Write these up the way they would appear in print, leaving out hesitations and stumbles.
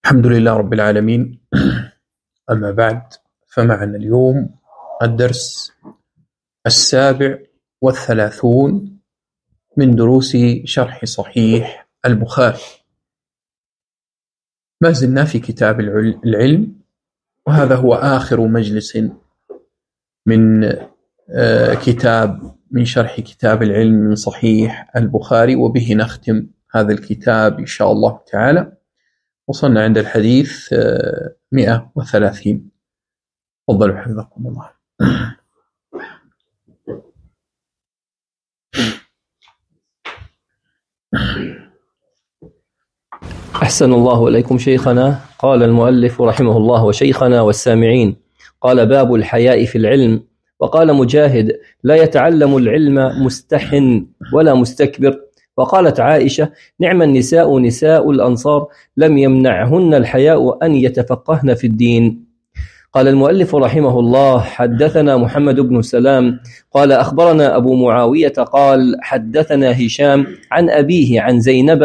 الحمد لله رب العالمين. أما بعد، فمعنا اليوم الدرس 37 من دروس شرح صحيح البخاري. ما زلنا في كتاب العلم، وهذا هو آخر مجلس من كتاب من شرح كتاب العلم من صحيح البخاري، وبه نختم هذا الكتاب إن شاء الله تعالى. وصلنا عند الحديث 130. تفضلوا حفظكم الله. أحسن الله إليكم شيخنا. قال المؤلف رحمه الله وشيخنا والسامعين: قال: باب الحياء في العلم. وقال مجاهد: لا يتعلم العلم مستح ولا مستكبر. وقالت عائشة: نعم النساء نساء الأنصار لم يمنعهن الحياء أن يتفقهن في الدين. قال المؤلف رحمه الله: حدثنا محمد بن سلام قال أخبرنا أبو معاوية قال حدثنا هشام عن أبيه عن زينب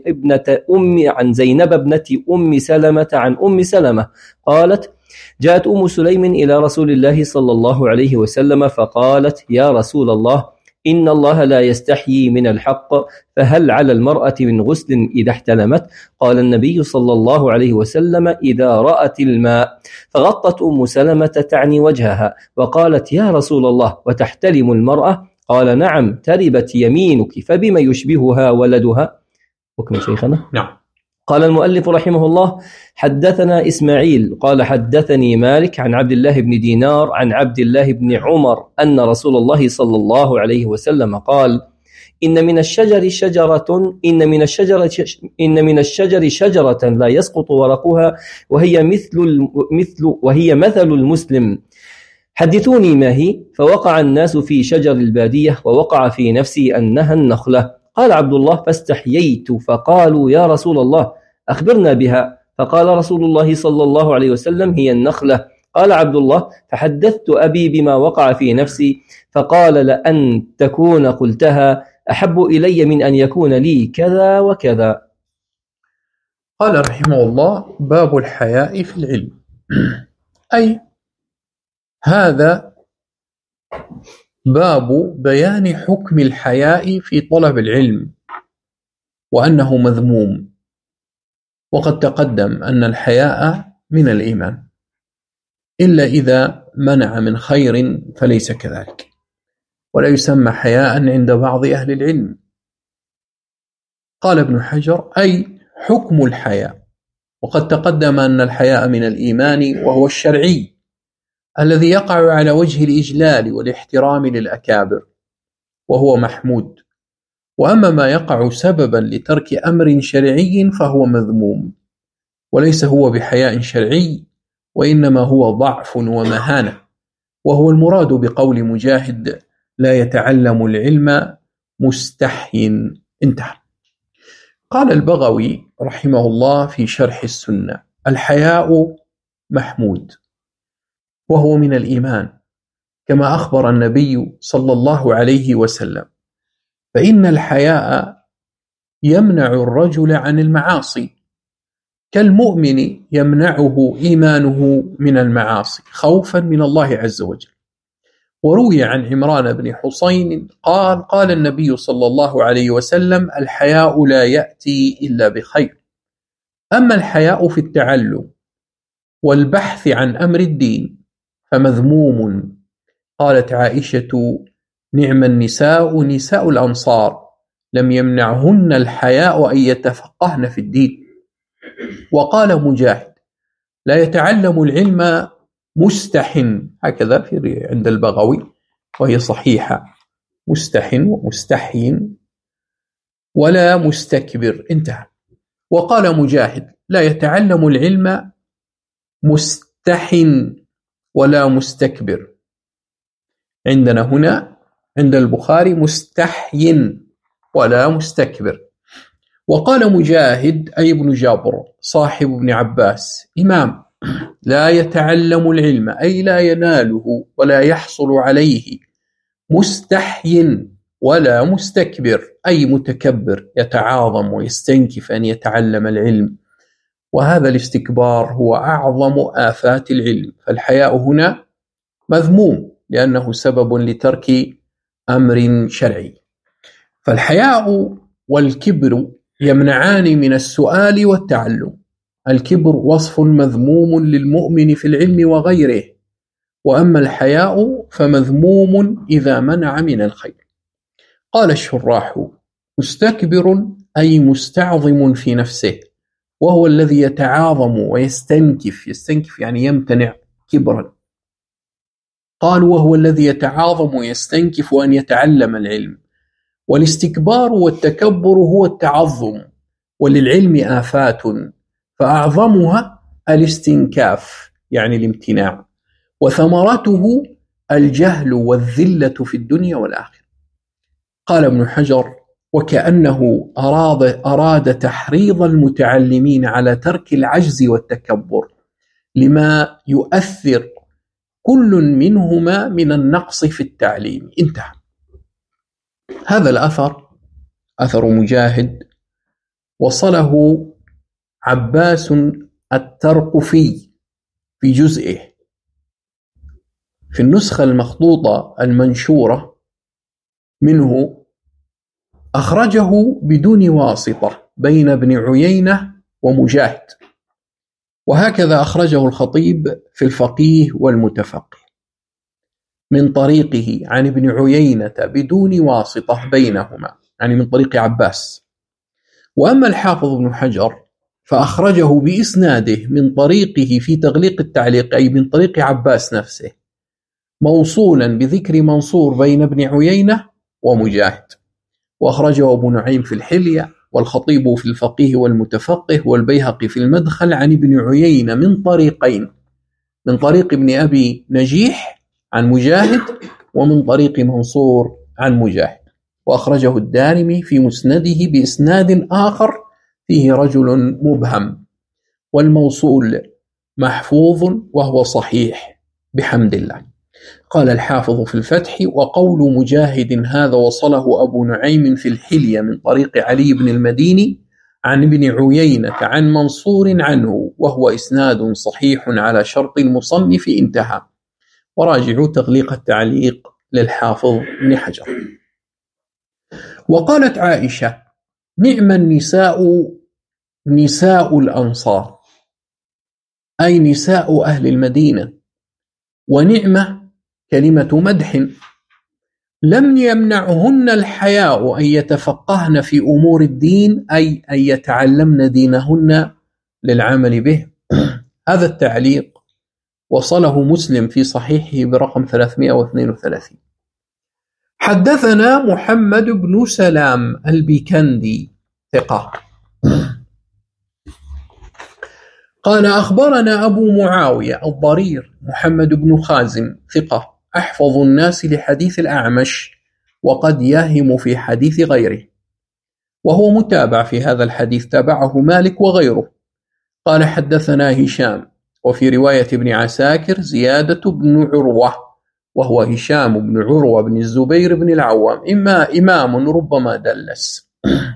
ابنة أم سلمة عن أم سلمة قالت: جاءت أم سليم إلى رسول الله صلى الله عليه وسلم فقالت: يا رسول الله، إن الله لا يستحيي من الحق، فهل على المرأة من غسل إذا احتلمت؟ قال النبي صلى الله عليه وسلم: إذا رأت الماء. فغطت أم سلمة تعني وجهها وقالت: يا رسول الله، وتحتلم المرأة؟ قال: نعم، تربت يمينك، فبما يشبهها ولدها؟ وكم شيخنا؟ نعم. قال المؤلف رحمه الله: حدثنا إسماعيل قال حدثني مالك عن عبد الله بن دينار عن عبد الله بن عمر أن رسول الله صلى الله عليه وسلم قال: إن من الشجر شجرة لا يسقط ورقها، وهي مثل المسلم. حدثوني ما هي؟ فوقع الناس في شجر البادية، ووقع في نفسي أنها النخلة. قال عبد الله: فاستحييت، فقالوا: يا رسول الله، أخبرنا بها. فقال رسول الله صلى الله عليه وسلم: هي النخلة. قال عبد الله: فحدثت أبي بما وقع في نفسي، فقال: لأن تكون قلتها أحب إلي من أن يكون لي كذا وكذا. قال رحمه الله: باب الحياء في العلم، أي هذا باب بيان حكم الحياء في طلب العلم، وأنه مذموم. وقد تقدم أن الحياء من الإيمان، إلا إذا منع من خير فليس كذلك، ولا يسمى حياء عند بعض أهل العلم. قال ابن حجر: أي حكم الحياء. وقد تقدم أن الحياء من الإيمان، وهو الشرعي الذي يقع على وجه الإجلال والاحترام للأكابر، وهو محمود. وأما ما يقع سببا لترك أمر شرعي فهو مذموم، وليس هو بحياء شرعي، وإنما هو ضعف ومهانة، وهو المراد بقول مجاهد: لا يتعلم العلم مستحي. انتهى. قال البغوي رحمه الله في شرح السنة: الحياء محمود، وهو من الإيمان، كما أخبر النبي صلى الله عليه وسلم، فإن الحياء يمنع الرجل عن المعاصي، كالمؤمن يمنعه إيمانه من المعاصي خوفا من الله عز وجل. وروي عن عمران بن حسين قال النبي صلى الله عليه وسلم: الحياء لا يأتي إلا بخير. أما الحياء في التعلم والبحث عن أمر الدين فمذموم. قالت عائشة: نعم النساء نساء الأنصار لم يمنعهن الحياء أن يتفقهن في الدين. وقال مجاهد: لا يتعلم العلم مستح، هكذا في عند البغوي، وهي صحيحة، مستح ومستحي، ولا مستكبر. انتهى. وقال مجاهد: لا يتعلم العلم مستح ولا مستكبر. عندنا هنا عند البخاري مستحي ولا مستكبر. وقال مجاهد أي ابن جابر صاحب ابن عباس إمام: لا يتعلم العلم أي لا يناله ولا يحصل عليه مستحي ولا مستكبر، أي متكبر يتعاظم ويستنكف أن يتعلم العلم وهذا الاستكبار هو أعظم آفات العلم. فالحياء هنا مذموم لأنه سبب لترك أمر شرعي. فالحياء والكبر يمنعان من السؤال والتعلم. الكبر وصف مذموم للمؤمن في العلم وغيره، وأما الحياء فمذموم إذا منع من الخير. قال الشراح: مستكبر أي مستعظم في نفسه، وهو الذي يتعاظم ويستنكف. يستنكف يعني يمتنع كبرا. قال: وهو الذي يتعاظم ويستنكف أن يتعلم العلم. والاستكبار والتكبر هو التعظم، وللعلم آفات، فأعظمها الاستنكاف يعني الامتناع، وثمرته الجهل والذلة في الدنيا والآخرة. قال ابن حجر: وكأنه أراد تحريض المتعلمين على ترك العجز والتكبر لما يؤثر كل منهما من النقص في التعليم. انتهى. هذا الأثر أثر مجاهد، وصله عباس الترقفي في جزئه. في النسخة المخطوطة المنشورة منه أخرجه بدون واسطة بين ابن عيينة ومجاهد، وهكذا أخرجه الخطيب في الفقيه والمتفقه من طريقه عن ابن عيينة بدون واسطة بينهما، يعني من طريق عباس. وأما الحافظ ابن حجر فأخرجه بإسناده من طريقه في تغليق التعليق، أي من طريق عباس نفسه، موصولا بذكر منصور بين ابن عيينة ومجاهد. وأخرجه أبو نعيم في الحلية، والخطيب في الفقيه والمتفقه، والبيهقي في المدخل عن ابن عيينة من طريقين: من طريق ابن أبي نجيح عن مجاهد، ومن طريق منصور عن مجاهد. وأخرجه الدارمي في مسنده بإسناد آخر فيه رجل مبهم، والموصول محفوظ وهو صحيح بحمد الله. قال الحافظ في الفتح: وقول مجاهد هذا وصله أبو نعيم في الحلية من طريق علي بن المديني عن ابن عيينة عن منصور عنه، وهو إسناد صحيح على شرط المصنف. انتهى. وراجعوا تغليق التعليق للحافظ ابن حجر. وقالت عائشة: نعم النساء نساء الأنصار، أي نساء أهل المدينة. ونعمة كلمة مدح، لم يمنعهن الحياء أن يتفقهن في أمور الدين، أي أن يتعلمن دينهن للعمل به. هذا التعليق وصله مسلم في صحيحه برقم 332. حدثنا محمد بن سلام البيكندي ثقة قال: أخبرنا أبو معاوية الضرير محمد بن خازم ثقة، أحفظ الناس لحديث الأعمش، وقد يهم في حديث غيره، وهو متابع في هذا الحديث، تابعه مالك وغيره. قال: حدثنا هشام، وفي رواية ابن عساكر زيادة بن عروة، وهو هشام بن عروة بن الزبير بن العوام، إما إمام ربما دلس.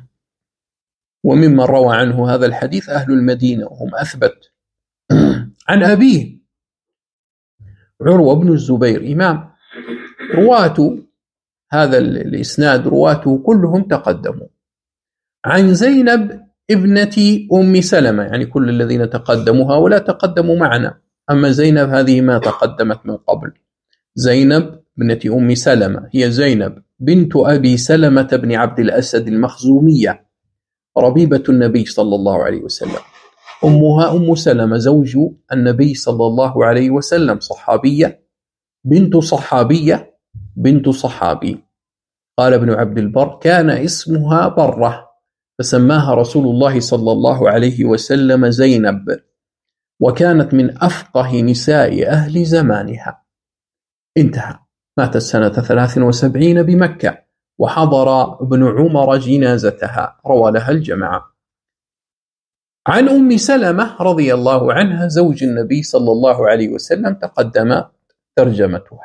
وممن روى عنه هذا الحديث أهل المدينة وهم أثبت. عن أبيه عروة بن الزبير إمام، رواة هذا الإسناد رواته كلهم تقدموا. عن زينب ابنة أم سلمة، يعني كل الذين تقدموا هؤلاء تقدموا معنا، أما زينب هذه ما تقدمت من قبل. زينب ابنة أم سلمة هي زينب بنت أبي سلمة بن عبد الأسد المخزومية، ربيبة النبي صلى الله عليه وسلم. أمها أم سلمة زوج النبي صلى الله عليه وسلم، صحابية بنت صحابية بنت صحابي. قال ابن عبد البر: كان اسمها برة، فسماها رسول الله صلى الله عليه وسلم زينب، وكانت من أفقه نساء أهل زمانها. انتهى. ماتت سنة 73 بمكة، وحضر ابن عمر جنازتها، روى لها الجماعة. عن أم سلمة رضي الله عنها زوج النبي صلى الله عليه وسلم، تقدم ترجمتها.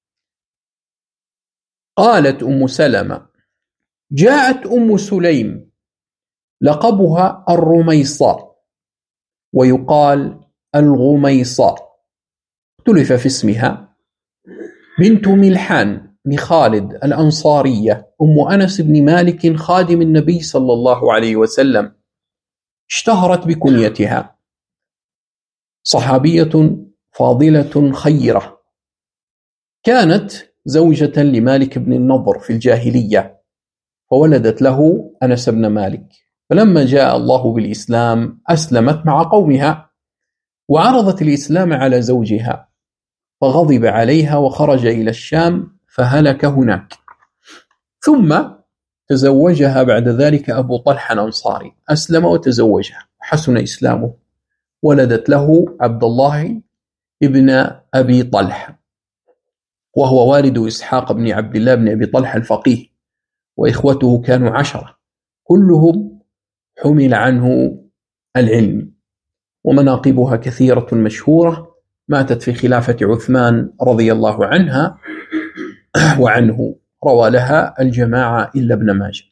قالت أم سلمة: جاءت أم سليم لقبها الرميصاء، ويقال الغميصاء، اختلف في اسمها، بنت ملحان بن خالد الأنصارية، أم أنس بن مالك خادم النبي صلى الله عليه وسلم، اشتهرت بكنيتها، صحابية فاضلة خيرة، كانت زوجة لمالك بن النضر في الجاهلية، فولدت له أنس بن مالك، فلما جاء الله بالإسلام أسلمت مع قومها، وعرضت الإسلام على زوجها، فغضب عليها وخرج إلى الشام فهلك هناك، ثم تزوجها بعد ذلك أبو طلحة الأنصاري، أسلم وتزوجها، حسن إسلامه، ولدت له عبد الله ابن أبي طلحة، وهو والد إسحاق بن عبد الله بن أبي طلحة الفقيه، وإخوته كانوا 10، كلهم حمل عنه العلم، ومناقبها كثيرة مشهورة، ماتت في خلافة عثمان رضي الله عنها وعنه، روى لها الجماعة إلا ابن ماجه.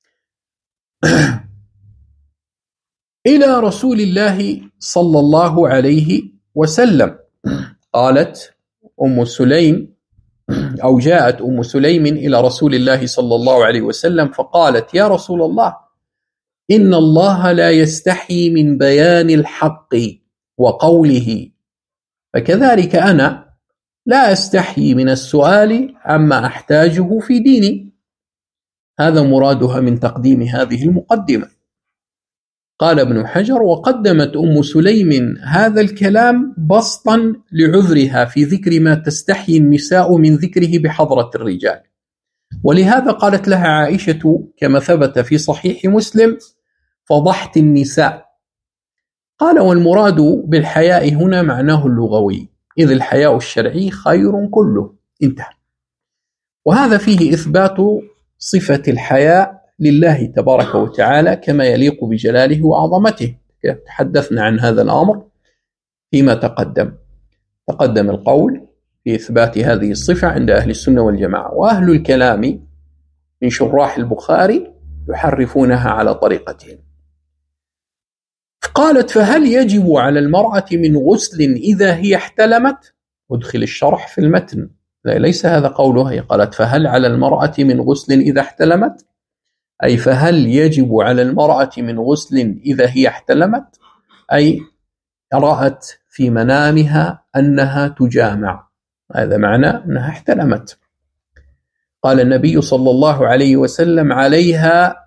إلى رسول الله صلى الله عليه وسلم، قالت أم سليم، أو جاءت أم سليم إلى رسول الله صلى الله عليه وسلم فقالت: يا رسول الله، إن الله لا يستحي من بيان الحق وقوله، فكذلك أنا لا أستحي من السؤال عما أحتاجه في ديني. هذا مرادها من تقديم هذه المقدمة. قال ابن حجر: وقدمت أم سليم هذا الكلام بسطا لعذرها في ذكر ما تستحي النساء من ذكره بحضرة الرجال، ولهذا قالت لها عائشة كما ثبت في صحيح مسلم: فضحت النساء. قال: والمراد بالحياء هنا معناه اللغوي، إذ الحياء الشرعي خير كله. انتهى. وهذا فيه إثبات صفة الحياء لله تبارك وتعالى كما يليق بجلاله وعظمته. تحدثنا عن هذا الأمر فيما تقدم القول في إثبات هذه الصفة عند أهل السنة والجماعة، وأهل الكلام من شراح البخاري يحرفونها على طريقتهم. قالت: فهل يجب على المرأة من غسل إذا هي احتلمت؟ ادخل الشرح في المتن، ليس هذا قولها. هي قالت: فهل على المرأة من غسل إذا احتلمت، أي فهل يجب على المرأة من غسل إذا هي احتلمت، أي رأت في منامها أنها تجامع، هذا معنى أنها احتلمت. قال النبي صلى الله عليه وسلم: عليها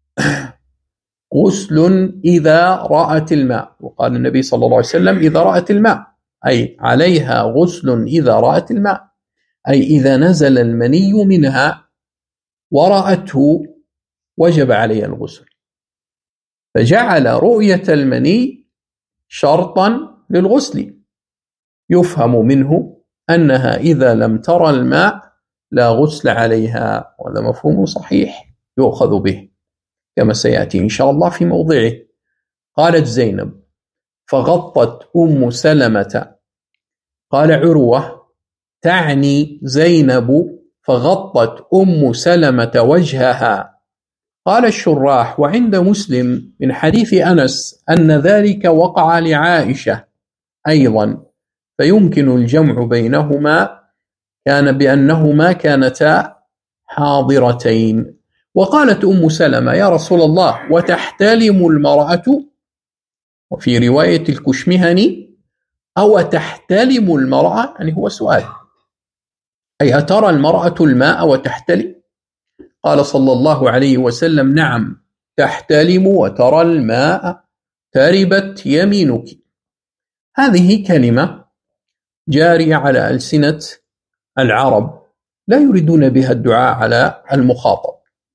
غسل إذا رأت الماء. وقال النبي صلى الله عليه وسلم: إذا رأت الماء، أي عليها غسل إذا رأت الماء، أي إذا نزل المني منها ورأته وجب عليها الغسل، فجعل رؤية المني شرطا للغسل، يفهم منه أنها إذا لم ترى الماء لا غسل عليها، وهذا مفهوم صحيح يؤخذ به كما سيأتي إن شاء الله في موضعه. قالت زينب: فغطت أم سلمة. قال عروة: تعني زينب فغطت أم سلمة وجهها. قال الشراح: وعند مسلم من حديث أنس أن ذلك وقع لعائشة أيضا، فيمكن الجمع بينهما، كان بأنهما كانتا حاضرتين. وقالت أم سلمة: يا رسول الله، وتحتلم المرأة؟ وفي رواية الكشمهني: أو تحتلم المرأة، يعني هو سؤال، أي أترى المرأة الماء وتحتلم؟ قال صلى الله عليه وسلم: نعم، تحتلم وترى الماء، تربت يمينك. هذه كلمة جارية على ألسنة العرب، لا يريدون بها الدعاء على المخاطب.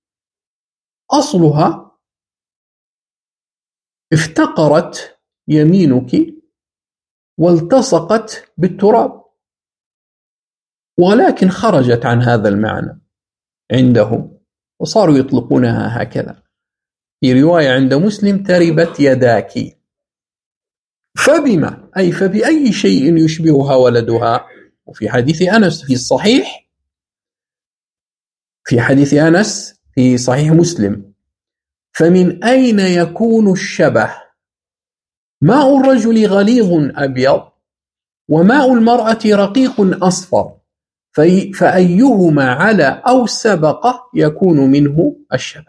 أصلها افتقرت يمينك والتصقت بالتراب، ولكن خرجت عن هذا المعنى عندهم وصاروا يطلقونها هكذا. في رواية عند مسلم: تربت يداك. فبما، أي فبأي شيء يشبهها ولدها؟ وفي حديث أنس في الصحيح، في حديث أنس في صحيح مسلم: فمن أين يكون الشبه؟ ماء الرجل غليظ أبيض وماء المرأة رقيق أصفر، فأيهما على أو سبق يكون منه الشبه.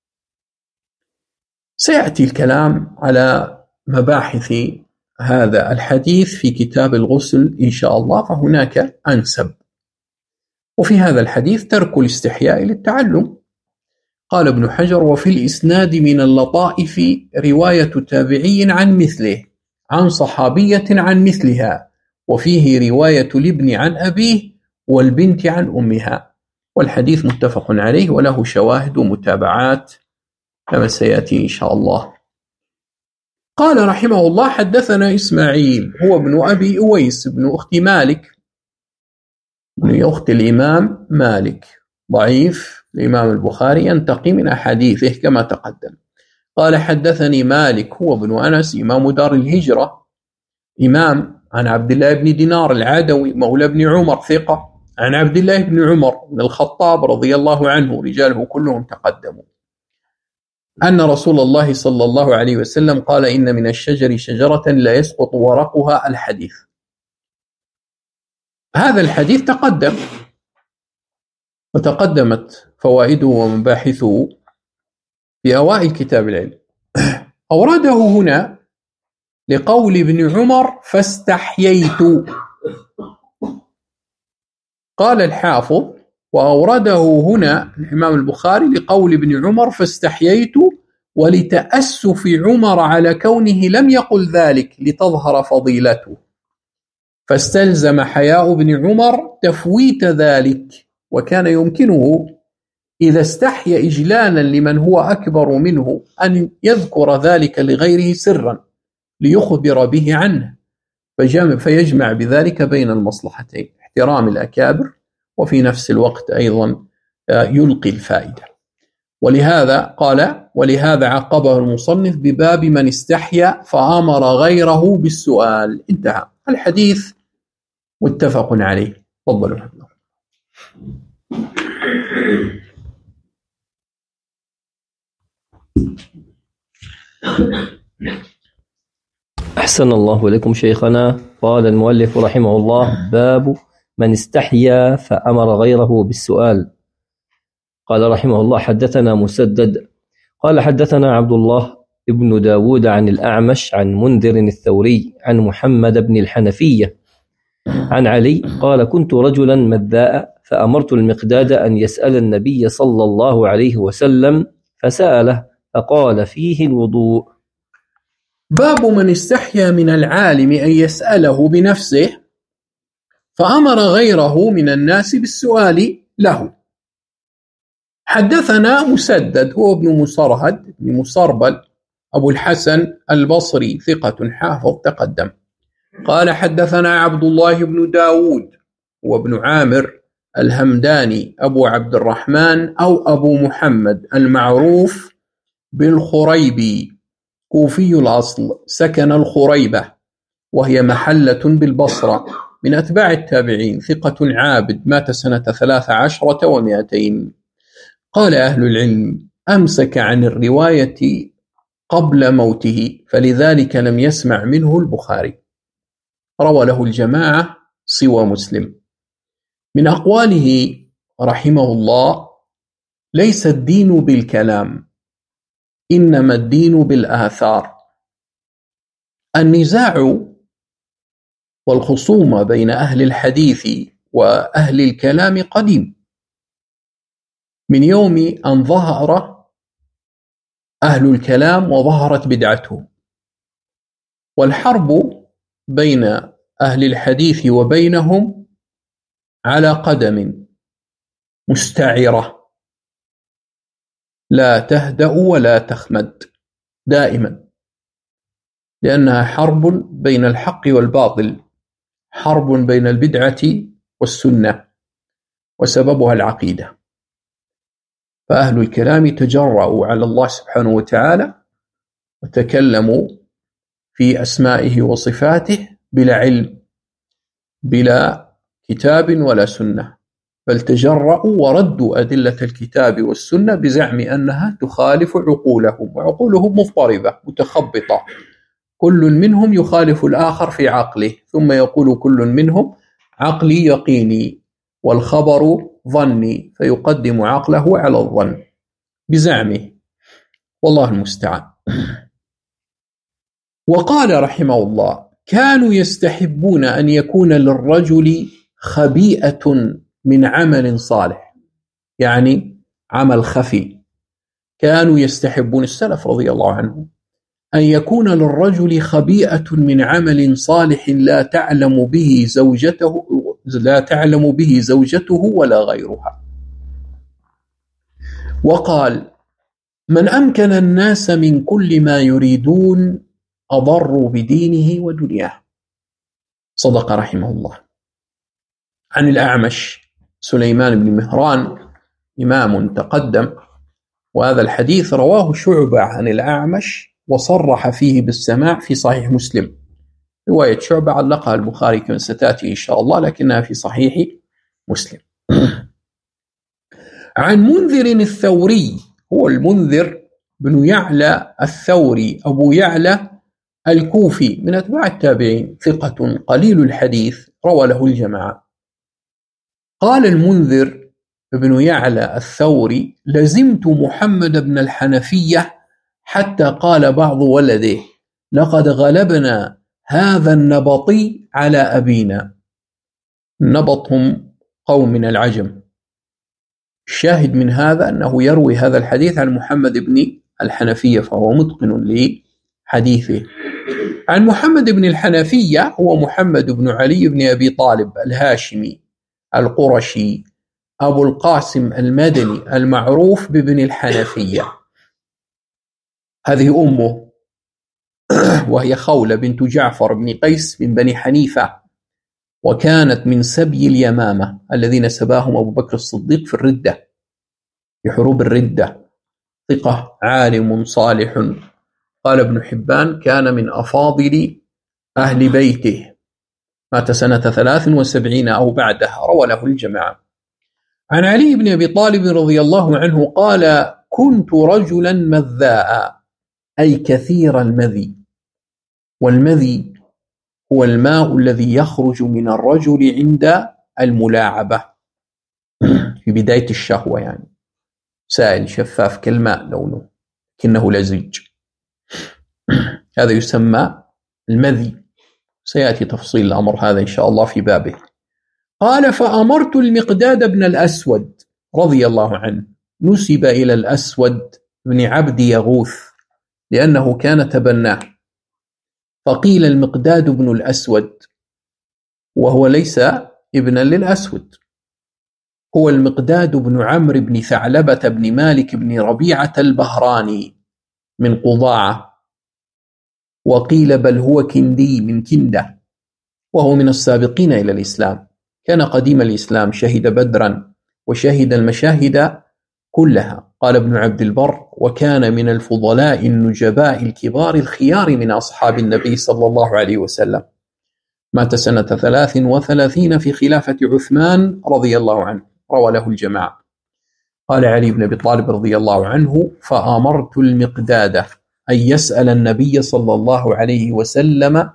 سيأتي الكلام على مباحث هذا الحديث في كتاب الغسل إن شاء الله، فهناك أنسب. وفي هذا الحديث ترك الاستحياء للتعلم. قال ابن حجر: وفي الإسناد من اللطائف رواية تابعي عن مثله عن صحابية عن مثلها، وفيه رواية الابن عن أبيه والبنت عن أمها. والحديث متفق عليه وله شواهد ومتابعات كما سيأتي إن شاء الله. قال رحمه الله: حدثنا إسماعيل هو ابن أبي أويس ابن أخت مالك ابن أخت الإمام مالك، ضعيف الإمام البخاري، ينتقي من أحاديثه كما تقدم. قال: حدثني مالك هو ابن أنس إمام دار الهجرة إمام، عن عبد الله بن دينار العدوي مولى بن عمر ثقة، عن عبد الله بن عمر بن الخطاب رضي الله عنه، رجاله كلهم تقدموا، أن رسول الله صلى الله عليه وسلم قال: إن من الشجر شجرة لا يسقط ورقها. الحديث. هذا الحديث تقدم وتقدمت فوائده ومباحثه في أوائل كتاب العلم. أورده هنا لقول ابن عمر: فاستحييت. قال الحافظ: وأورده هنا الإمام البخاري لقول ابن عمر: فاستحييت، ولتأسف عمر على كونه لم يقل ذلك لتظهر فضيلته، فاستلزم حياء ابن عمر تفويت ذلك، وكان يمكنه إذا استحيا إجلالا لمن هو أكبر منه أن يذكر ذلك لغيره سرا ليخبر به عنه، فيجمع بذلك بين المصلحتين، احترام الأكابر وفي نفس الوقت أيضا يلقي الفائدة. ولهذا قال: ولهذا عقبه المصنف بباب من استحيا فأمر غيره بالسؤال. انتهى الحديث، متفق عليه. تفضلوا. أحسن الله إليكم شيخنا. قال المؤلف رحمه الله: باب من استحيا فأمر غيره بالسؤال. قال رحمه الله: حدثنا مسدد قال حدثنا عبد الله ابن داود عن الأعمش عن منذر الثوري عن محمد بن الحنفية عن علي قال: كنت رجلا مذاء فأمرت المقداد أن يسأل النبي صلى الله عليه وسلم فسأله فقال: فيه الوضوء. باب من استحيا من العالم أن يسأله بنفسه فأمر غيره من الناس بالسؤال له. حدثنا مسدد هو ابن مسرهد بن مسربل أبو الحسن البصري ثقة حافظ تقدم. قال: حدثنا عبد الله بن داود وابن عامر الهمداني أبو عبد الرحمن أو أبو محمد المعروف بالخريبي، كوفي الأصل، سكن الخريبة وهي محلة بالبصرة، من أتباع التابعين، ثقة عابد، مات سنة 13 و200. قال أهل العلم: أمسك عن الرواية قبل موته، فلذلك لم يسمع منه البخاري. روى له الجماعة سوى مسلم. من أقواله رحمه الله: ليس الدين بالكلام، إنما الدين بالآثار. النزاع والخصومة بين أهل الحديث وأهل الكلام قديم، من يوم أن ظهر أهل الكلام وظهرت بدعته. والحرب بين أهل الحديث وبينهم على قدم مستعرة لا تهدأ ولا تخمد دائما، لأنها حرب بين الحق والباطل، حرب بين البدعة والسنة، وسببها العقيدة. فأهل الكلام تجرؤوا على الله سبحانه وتعالى وتكلموا في أسمائه وصفاته بلا علم، بلا كتاب ولا سنة، بل تجرؤوا وردوا أدلة الكتاب والسنة بزعم أنها تخالف عقولهم، وعقولهم مضطربة متخبطة، كل منهم يخالف الآخر في عقله، ثم يقول كل منهم عقلي يقيني والخبر ظني، فيقدم عقله على الظن بزعمه، والله المستعان. وقال رحمه الله: كانوا يستحبون أن يكون للرجل خبيئة من عمل صالح، يعني عمل خفي. كانوا يستحبون السلف رضي الله عنهم أن يكون للرجل خبيئة من عمل صالح لا تعلم به زوجته ولا غيرها. وقال: من أمكن الناس من كل ما يريدون أضروا بدينه ودنياه. صدق رحمه الله. عن الأعمش سليمان بن مهران، إمام تقدم، وهذا الحديث رواه شعبة عن الأعمش وصرح فيه بالسماع في صحيح مسلم. رواية شعبة علقها البخاري كما ستأتي إن شاء الله، لكنها في صحيح مسلم. عن منذر الثوري، هو المنذر بن يعلى الثوري أبو يعلى الكوفي من أتباع التابعين، ثقة قليل الحديث، روى له الجماعة. قال المنذر بن يعلى الثوري: لزمت محمد بن الحنفية حتى قال بعض ولده: لقد غلبنا هذا النبطي على أبينا. النبط هم قوم من العجم. الشاهد من هذا أنه يروي هذا الحديث عن محمد بن الحنفية، فهو متقن لحديثه. عن محمد بن الحنفية هو محمد بن علي بن أبي طالب الهاشمي القرشي أبو القاسم المدني المعروف بابن الحنفية. هذه أمه وهي خولة بنت جعفر بن قيس من بني حنيفة، وكانت من سبي اليمامة الذين سباهم أبو بكر الصديق في الردة، في حروب الردة. ثقة عالم صالح، قال ابن حبان: كان من أفاضل أهل بيته، مات سنة 73 أو بعدها، روى له الجماعة. عن علي بن أبي طالب رضي الله عنه قال: كنت رجلا مذاء، أي كثير المذي، والمذي هو الماء الذي يخرج من الرجل عند الملاعبة في بداية الشهوة، يعني سائل شفاف كالماء لونه لكنه لزج، هذا يسمى المذي. سيأتي تفصيل الأمر هذا إن شاء الله في بابه. قال: فأمرت المقداد بن الأسود رضي الله عنه، نسب إلى الأسود بن عبد يغوث لأنه كان تبناه، فقيل المقداد بن الأسود، وهو ليس ابنا للأسود، هو المقداد بن عمرو بن ثعلبة بن مالك بن ربيعة البهراني من قضاعة، وقيل بل هو كندي من كندة، وهو من السابقين إلى الإسلام، كان قديم الإسلام، شهد بدرا وشهد المشاهد كلها. قال ابن عبد البر: وكان من الفضلاء النجباء الكبار الخيار من أصحاب النبي صلى الله عليه وسلم، مات سنة 33 في خلافة عثمان رضي الله عنه، روى له الجماعة. قال علي بن أبي طالب رضي الله عنه: فأمرت المقداد أن يسأل النبي صلى الله عليه وسلم،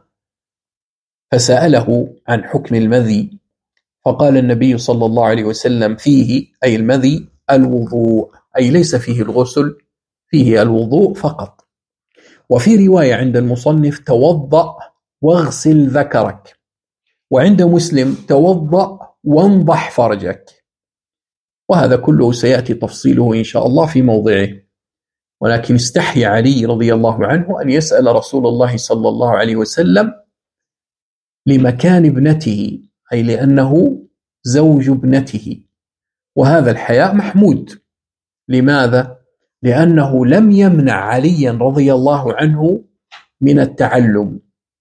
فسأله عن حكم المذي، فقال النبي صلى الله عليه وسلم: فيه، أي المذي، الوضوء، أي ليس فيه الغسل، فيه الوضوء فقط. وفي رواية عند المصنف: توضأ واغسل ذكرك، وعند مسلم: توضأ وانضح فرجك. وهذا كله سيأتي تفصيله إن شاء الله في موضعه، ولكن استحي علي رضي الله عنه أن يسأل رسول الله صلى الله عليه وسلم لمكان ابنته، أي لأنه زوج ابنته، وهذا الحياء محمود. لماذا؟ لأنه لم يمنع عليا رضي الله عنه من التعلم،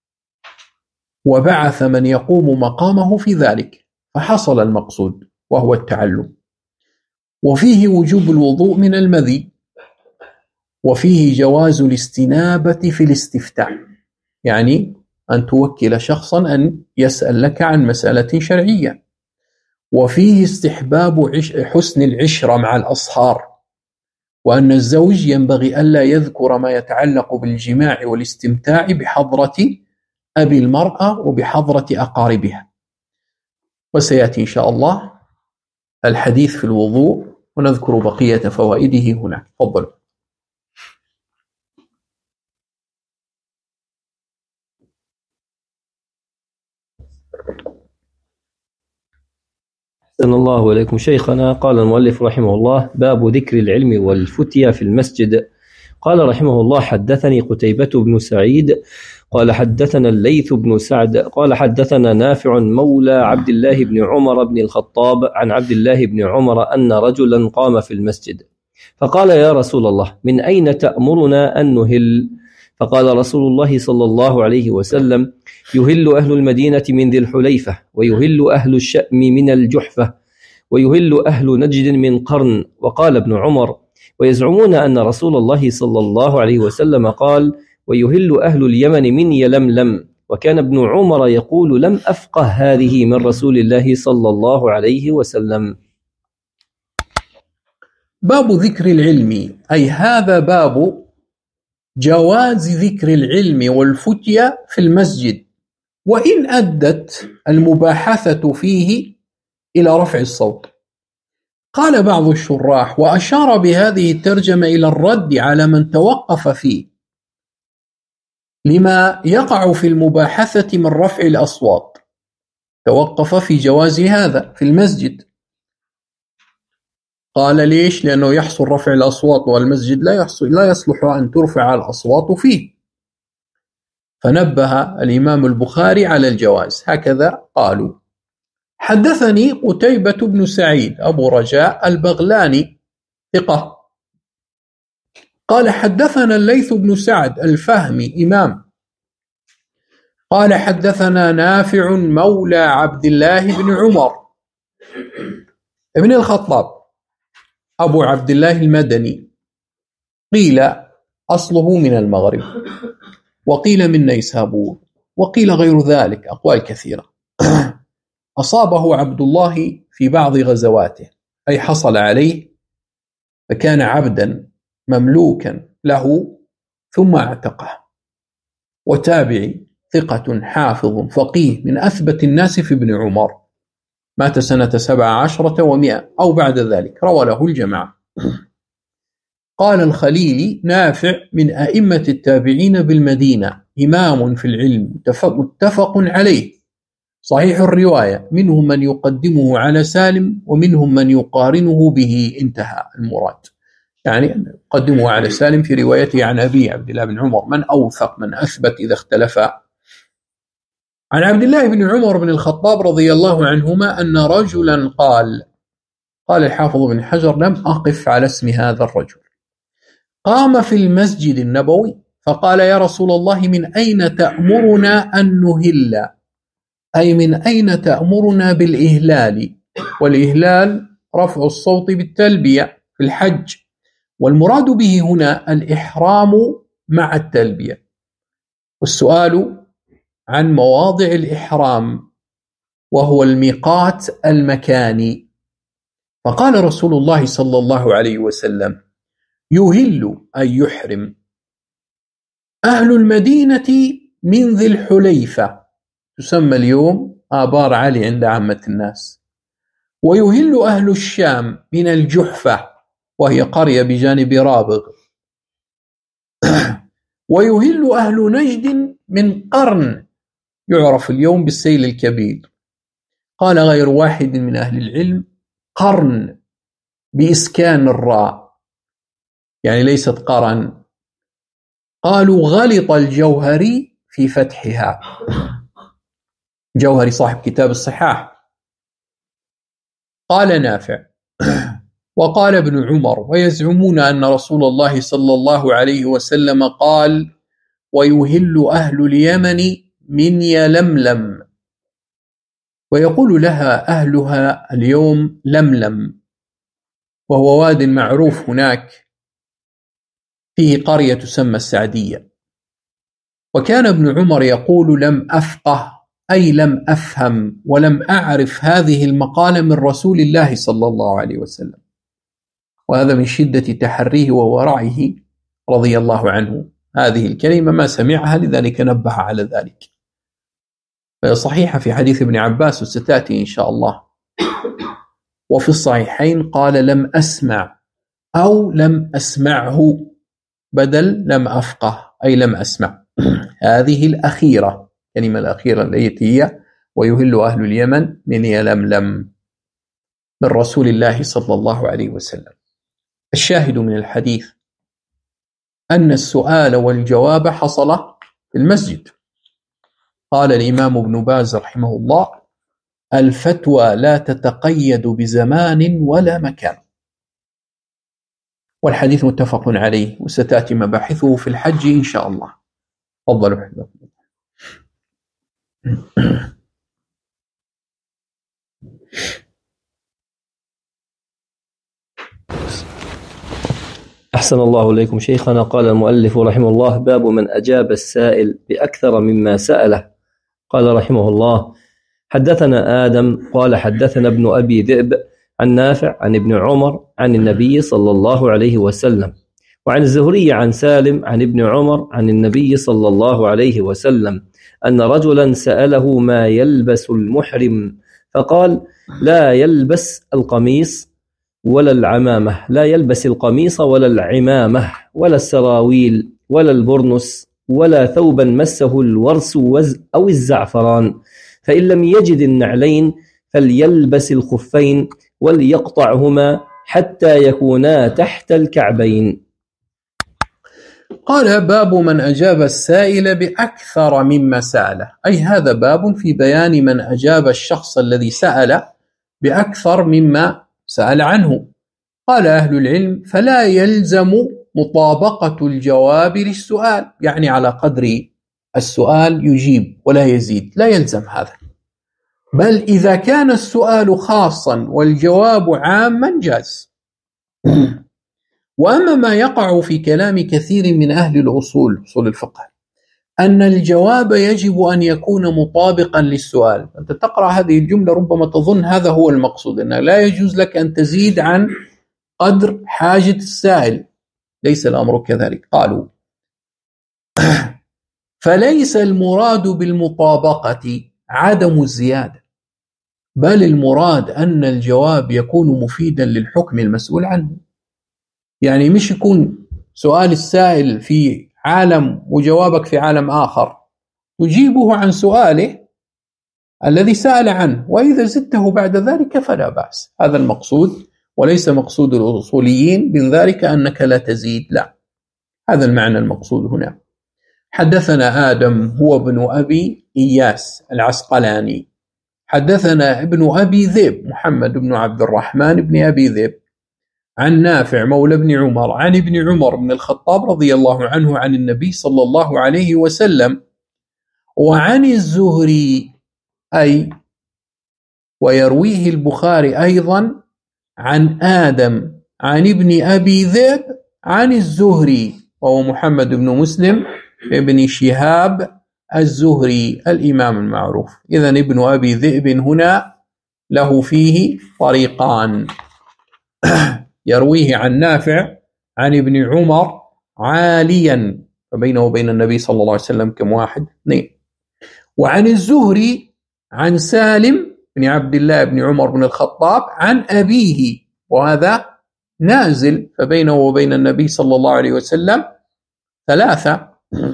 وبعث من يقوم مقامه في ذلك، فحصل المقصود وهو التعلم. وفيه وجوب الوضوء من المذي، وفيه جواز الاستنابة في الاستفتاء، يعني أن توكل شخصا أن يسأل لك عن مسألة شرعية. وفيه استحباب حسن العشرة مع الأصهار، وأن الزوج ينبغي ألا يذكر ما يتعلق بالجماع والاستمتاع بحضرة أبي المرأة وبحضرة أقاربها. وسيأتي إن شاء الله الحديث في الوضوء ونذكر بقية فوائده هنا. تفضل. أحسن الله إليكم شيخنا. قال المؤلف رحمه الله: باب ذكر العلم والفتيا في المسجد. قال رحمه الله: حدثني قتيبة بن سعيد قال حدثنا الليث بن سعد قال حدثنا نافع مولى عبد الله بن عمر بن الخطاب عن عبد الله بن عمر أن رجلا قام في المسجد فقال: يا رسول الله، من أين تأمرنا أن نهل؟ فقال رسول الله صلى الله عليه وسلم: يهل أهل المدينة من ذي الحليفة، ويهل أهل الشأم من الجحفة، ويهل أهل نجد من قرن. وقال ابن عمر: ويزعمون أن رسول الله صلى الله عليه وسلم قال: ويهل أهل اليمن من يلملم. وكان ابن عمر يقول: لم أفقه هذه من رسول الله صلى الله عليه وسلم. باب ذكر العلم، أي هذا باب جواز ذكر العلم والفتيا في المسجد، وإن أدت المباحثة فيه إلى رفع الصوت. قال بعض الشراح: وأشار بهذه الترجمة إلى الرد على من توقف فيه لما يقع في المباحثة من رفع الأصوات، توقف في جواز هذا في المسجد. قال: ليش؟ لأنه يحصل رفع الأصوات، والمسجد لا يصلح أن ترفع الأصوات فيه. فنبه الإمام البخاري على الجواز، هكذا قالوا. حدثني قتيبة بن سعيد أبو رجاء البغلاني ثقة قال حدثنا الليث بن سعد الفهمي إمام قال حدثنا نافع مولى عبد الله بن عمر ابن الخطاب أبو عبد الله المدني، قيل أصله من المغرب، وقيل من نيسابور، وقيل غير ذلك، أقوال كثيرة. أصابه عبد الله في بعض غزواته، أي حصل عليه، فكان عبدا مملوكا له ثم اعتقه، وتابعي ثقة حافظ فقيه من أثبت الناس في ابن عمر، مات سنة 17 و100 أو بعد ذلك، روى له الجماعة. قال الخليلي: نافع من أئمة التابعين بالمدينة، إمام في العلم متفق عليه، صحيح الرواية، منهم من يقدمه على سالم ومنهم من يقارنه به، انتهى المراد. يعني يقدمه على سالم في روايته عن أبي عبد الله بن عمر، من أوثق من أثبت إذا اختلفا. عن عبد الله بن عمر بن الخطاب رضي الله عنهما أن رجلا قال الحافظ بن حجر: لم أقف على اسم هذا الرجل، قام في المسجد النبوي فقال: يا رسول الله، من أين تأمرنا أن نهل؟ أي من أين تأمرنا بالإهلال؟ والإهلال رفع الصوت بالتلبية في الحج، والمراد به هنا الإحرام مع التلبية، والسؤال عن مواضع الإحرام وهو الميقات المكاني. فقال رسول الله صلى الله عليه وسلم: يهل أي يحرم أهل المدينة من ذي الحليفة، تسمى اليوم آبار علي عند عامة الناس، ويهل أهل الشام من الجحفة، وهي قرية بجانب رابغ، ويهل أهل نجد من قرن، يعرف اليوم بالسيل الكبير. قال غير واحد من أهل العلم: قرن بإسكان الراء، يعني ليست قرن. قالوا: غلط الجوهري في فتحها، جوهري صاحب كتاب الصحاح. قال نافع: وقال ابن عمر: ويزعمون أن رسول الله صلى الله عليه وسلم قال: ويهل أهل اليمن من يلملم، ويقول لها أهلها اليوم لملم، وهو واد معروف هناك فيه قرية تسمى السعدية. وكان ابن عمر يقول: لم أفقه، أي لم أفهم ولم أعرف هذه المقالة من رسول الله صلى الله عليه وسلم. وهذا من شدة تحريه وورعه رضي الله عنه. هذه الكلمة ما سمعها لذلك نبه على ذلك. صحيحة في حديث ابن عباس وستأتي إن شاء الله. وفي الصحيحين قال لم أسمع أو لم أسمعه بدل لم أفقه أي لم أسمع. هذه الأخيرة، كلمة الأخيرة التي هي ويهل أهل اليمن من يلملم من رسول الله صلى الله عليه وسلم. الشاهد من الحديث أن السؤال والجواب حصل في المسجد. قال الإمام ابن باز رحمه الله: الفتوى لا تتقيد بزمان ولا مكان. والحديث متفق عليه، وستأتي مباحثه في الحج إن شاء الله. تفضلوا حفظكم. أحسن الله إليكم شيخنا. قال المؤلف رحمه الله: باب من أجاب السائل بأكثر مما سأله. قال رحمه الله: حدثنا آدم قال حدثنا ابن أبي ذئب عن نافع عن ابن عمر عن النبي صلى الله عليه وسلم، وعن الزهري عن سالم عن ابن عمر عن النبي صلى الله عليه وسلم أن رجلا سأله ما يلبس المحرم، فقال: لا يلبس القميص ولا العمامة، لا يلبس القميص ولا العمامة ولا السراويل ولا البرنس ولا ثوبا مسه الورس أو الزعفران، فإن لم يجد النعلين فليلبس الخفين وليقطعهما حتى يكونا تحت الكعبين. قال: باب من أجاب السائل بأكثر مما سأله، أي هذا باب في بيان من أجاب الشخص الذي سأل بأكثر مما سأل عنه. قال أهل العلم: فلا يلزم مطابقة الجواب للسؤال، يعني على قدر السؤال يجيب ولا يزيد، لا يلزم هذا، بل إذا كان السؤال خاصا والجواب عاما جاز. وأما ما يقع في كلام كثير من أهل الأصول، أصول الفقه، أن الجواب يجب أن يكون مطابقا للسؤال. أنت تقرأ هذه الجملة ربما تظن هذا هو المقصود، أنه لا يجوز لك أن تزيد عن قدر حاجة السائل. ليس الأمر كذلك. قالوا: فليس المراد بالمطابقة عدم الزيادة، بل المراد أن الجواب يكون مفيدا للحكم المسؤول عنه. يعني مش يكون سؤال السائل في عالم وجوابك في عالم آخر، تجيبه عن سؤاله الذي سأل عنه، وإذا زدته بعد ذلك فلا بأس. هذا المقصود، وليس مقصود الأصوليين من ذلك أنك لا تزيد، لا، هذا المعنى المقصود هنا. حدثنا آدم هو ابن أبي إياس العسقلاني، حدثنا ابن أبي ذئب محمد بن عبد الرحمن بن أبي ذئب عن نافع مولى بن عمر عن ابن عمر بن الخطاب رضي الله عنه عن النبي صلى الله عليه وسلم، وعن الزهري، أي ويرويه البخاري أيضا عن آدم عن ابن أبي ذئب عن الزهري، وهو محمد بن مسلم ابن شهاب الزهري الإمام المعروف. إذن ابن أبي ذئب هنا له فيه طريقان، يرويه عن نافع عن ابن عمر عاليا، فبينه وبين النبي صلى الله عليه وسلم كم واحد؟ اثنين. وعن الزهري عن سالم بن عبد الله بن عمر بن الخطاب عن أبيه، وهذا نازل، فبينه وبين النبي صلى الله عليه وسلم ثلاثة.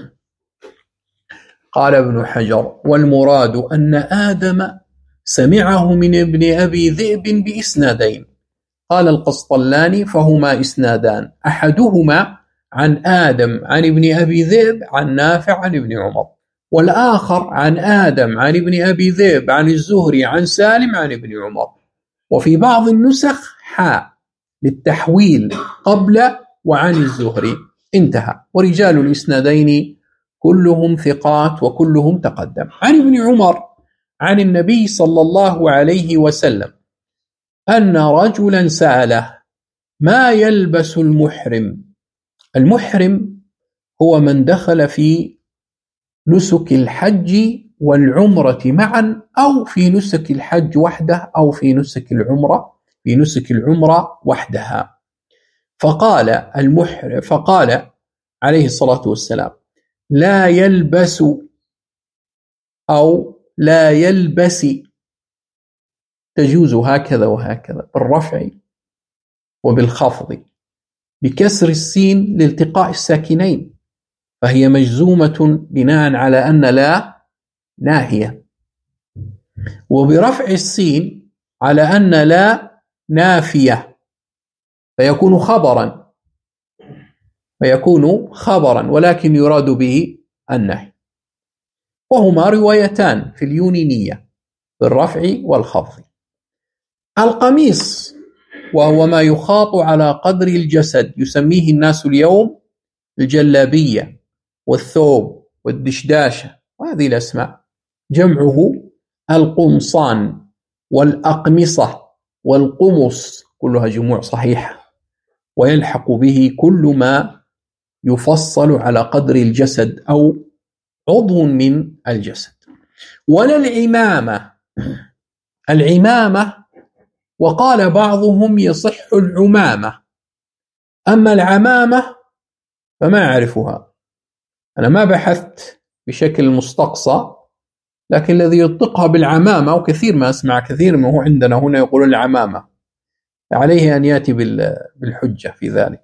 قال ابن حجر: والمراد أن آدم سمعه من ابن أبي ذئب بإسنادين. قال القسطلاني: فهما إسنادان، أحدهما عن آدم عن ابن أبي ذئب عن نافع عن ابن عمر، والآخر عن آدم عن ابن أبي ذئب عن الزهري عن سالم عن ابن عمر. وفي بعض النسخ حاء للتحويل قبل وعن الزهري، انتهى. ورجال الإسنادين كلهم ثقات وكلهم تقدم. عن ابن عمر عن النبي صلى الله عليه وسلم أن رجلا سأله: ما يلبس المحرم؟ المحرم هو من دخل في نسك الحج والعمرة معا، أو في نسك الحج وحده، أو في نسك العمرة وحدها. فقال عليه الصلاة والسلام: لا يلبس أو لا يلبس، تجوز هكذا وهكذا، بالرفع وبالخفض، بكسر السين لالتقاء الساكنين، فهي مجزومة بناء على أن لا ناهية، وبرفع السين على أن لا نافية، فيكون خبرا ولكن يراد به النهي. وهما روايتان في اليونانية بالرفع والخفض. القميص وهو ما يخاط على قدر الجسد، يسميه الناس اليوم الجلابية والثوب والدشداشة، وهذه الأسماء جمعه القمصان والأقمصة والقمص، كلها جموع صحيحة، ويلحق به كل ما يفصل على قدر الجسد أو عضو من الجسد. ولا العمامة، وقال بعضهم يصح العمامة، أما العمامة فما أعرفها، أنا ما بحثت بشكل مستقصى، لكن الذي يطلقها بالعمامة، وكثير ما أسمع كثير ما هو عندنا هنا يقول العمامة، عليه أن يأتي بالحجة في ذلك.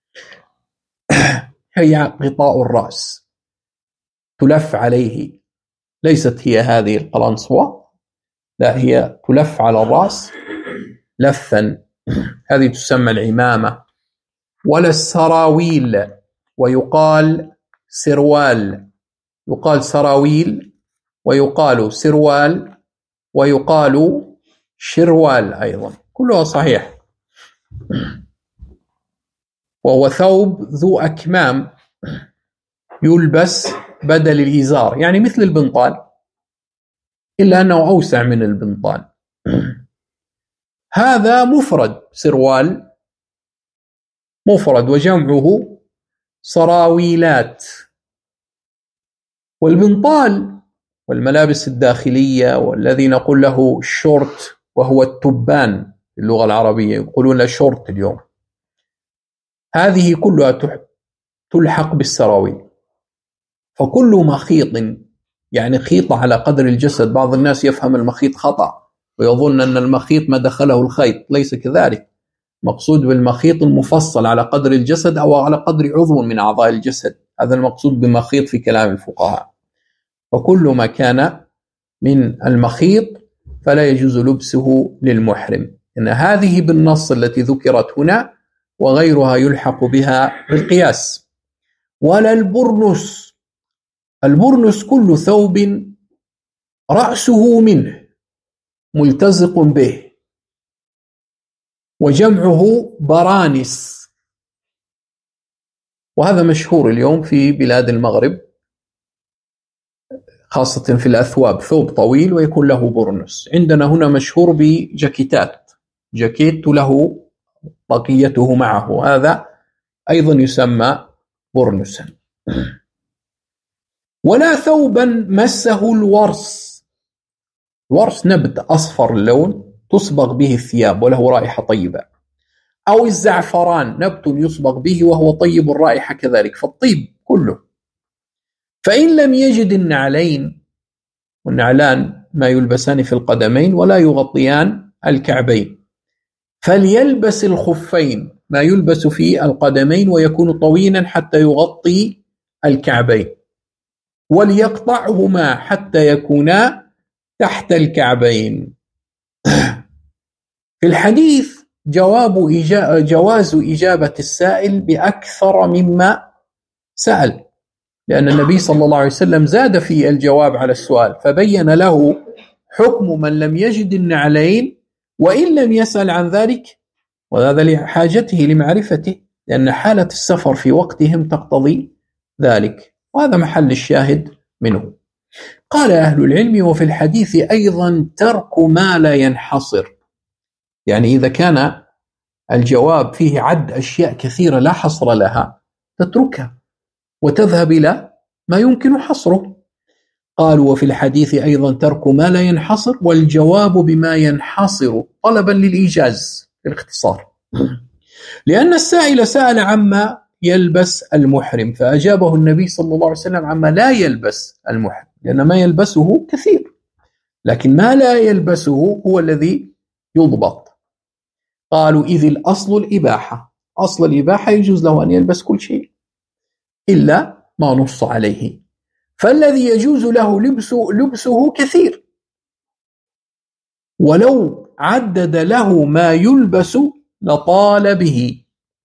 هي غطاء الرأس تلف عليه، ليست هي هذه القلنسوة، لا، هي تلف على الرأس لفا، هذه تسمى العمامة. ولا السراويل، ويقال سروال، يقال سراويل ويقال سروال ويقال شروال أيضا، كلها صحيح. وهو ثوب ذو أكمام يلبس بدل الإزار، يعني مثل البنطال إلا أنه أوسع من البنطال. هذا مفرد، سروال مفرد، وجمعه سراويلات. والبنطال والملابس الداخلية، والذي نقول له شورت وهو التبان في اللغة العربية، يقولون له شورت اليوم، هذه كلها تلحق بالسراويل. فكل مخيط، يعني خيط على قدر الجسد، بعض الناس يفهم المخيط خطأ ويظن أن المخيط ما دخله الخيط، ليس كذلك. مقصود بالمخيط المفصل على قدر الجسد أو على قدر عضو من أعضاء الجسد، هذا المقصود بمخيط في كلام الفقهاء. وكل ما كان من المخيط فلا يجوز لبسه للمحرم، إن هذه بالنص التي ذكرت هنا، وغيرها يلحق بها بالقياس. ولا البرنس كل ثوب رأسه منه ملتزق به، وجمعه برانس، وهذا مشهور اليوم في بلاد المغرب، خاصة في الأثواب، ثوب طويل ويكون له برنس. عندنا هنا مشهور بجاكيتات، جاكيت له طاقيته معه، هذا أيضا يسمى برنسا. ولا ثوبا مسه الورس نبت أصفر اللون تصبغ به الثياب وله رائحة طيبة، أو الزعفران نبت يصبغ به وهو طيب الرائحة كذلك، فالطيب كله. فإن لم يجد النعلين، والنعلان ما يلبسان في القدمين ولا يغطيان الكعبين، فليلبس الخفين، ما يلبس في القدمين ويكون طويلا حتى يغطي الكعبين، وليقطعهما حتى يكونا تحت الكعبين. في الحديث جواز إجابة السائل بأكثر مما سأل، لأن النبي صلى الله عليه وسلم زاد في الجواب على السؤال، فبين له حكم من لم يجد النعلين وإن لم يسأل عن ذلك، وهذا لحاجته لمعرفته، لأن حالة السفر في وقتهم تقتضي ذلك، وهذا محل الشاهد منه. قال أهل العلم: وفي الحديث أيضا ترك ما لا ينحصر، يعني إذا كان الجواب فيه عد أشياء كثيرة لا حصر لها تتركها وتذهب إلى ما يمكن حصره. قالوا: وفي الحديث أيضا ترك ما لا ينحصر، والجواب بما ينحصر طلبا للإيجاز، الاختصار. لأن السائل سأل عما يلبس المحرم، فأجابه النبي صلى الله عليه وسلم عما لا يلبس المحرم، لأن ما يلبسه كثير، لكن ما لا يلبسه هو الذي يضبط. قالوا إذ الأصل الإباحة، أصل الإباحة يجوز له أن يلبس كل شيء إلا ما نص عليه، فالذي يجوز له لبسه كثير، ولو عدد له ما يلبس لطال به،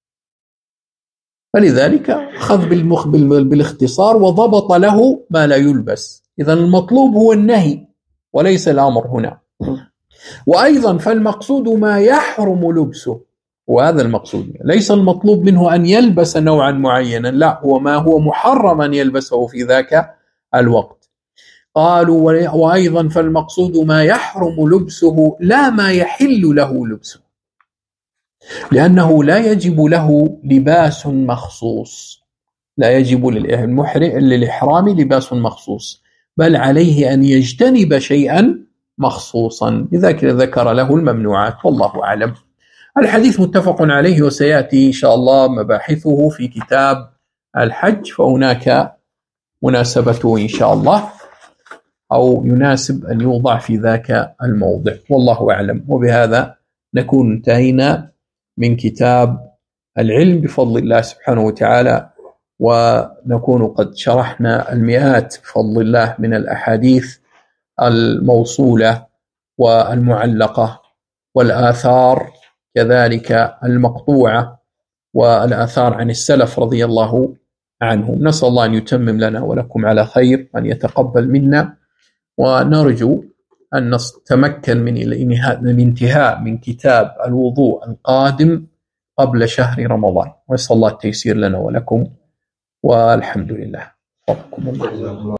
فلذلك أخذ بالاختصار وضبط له ما لا يلبس. إذن المطلوب هو النهي وليس الأمر هنا. وأيضا فالمقصود ما يحرم لبسه، وهذا المقصود، ليس المطلوب منه أن يلبس نوعا معينا، لا، هو ما هو محرم أن يلبسه في ذاك الوقت. قالوا وأيضا فالمقصود ما يحرم لبسه لا ما يحل له لبسه، لأنه لا يجب له لباس مخصوص، لا يجب للإحرام لباس مخصوص، بل عليه أن يجتنب شيئا مخصوصا، لذلك ذكر له الممنوعات، والله أعلم. الحديث متفق عليه، وسيأتي إن شاء الله مباحثه في كتاب الحج، فهناك مناسبته إن شاء الله، أو يناسب أن يوضع في ذاك الموضع، والله أعلم. وبهذا نكون انتهينا من كتاب العلم بفضل الله سبحانه وتعالى، ونكون قد شرحنا المئات بفضل الله من الأحاديث الموصولة والمعلقة، والآثار كذلك المقطوعة، والآثار عن السلف رضي الله عنهم. نسأل الله أن يتمم لنا ولكم على خير، وأن يتقبل منا، ونرجو أن نتمكن من الانتهاء من كتاب الوضوء القادم قبل شهر رمضان، وأسأل الله التيسير لنا ولكم، والحمد لله.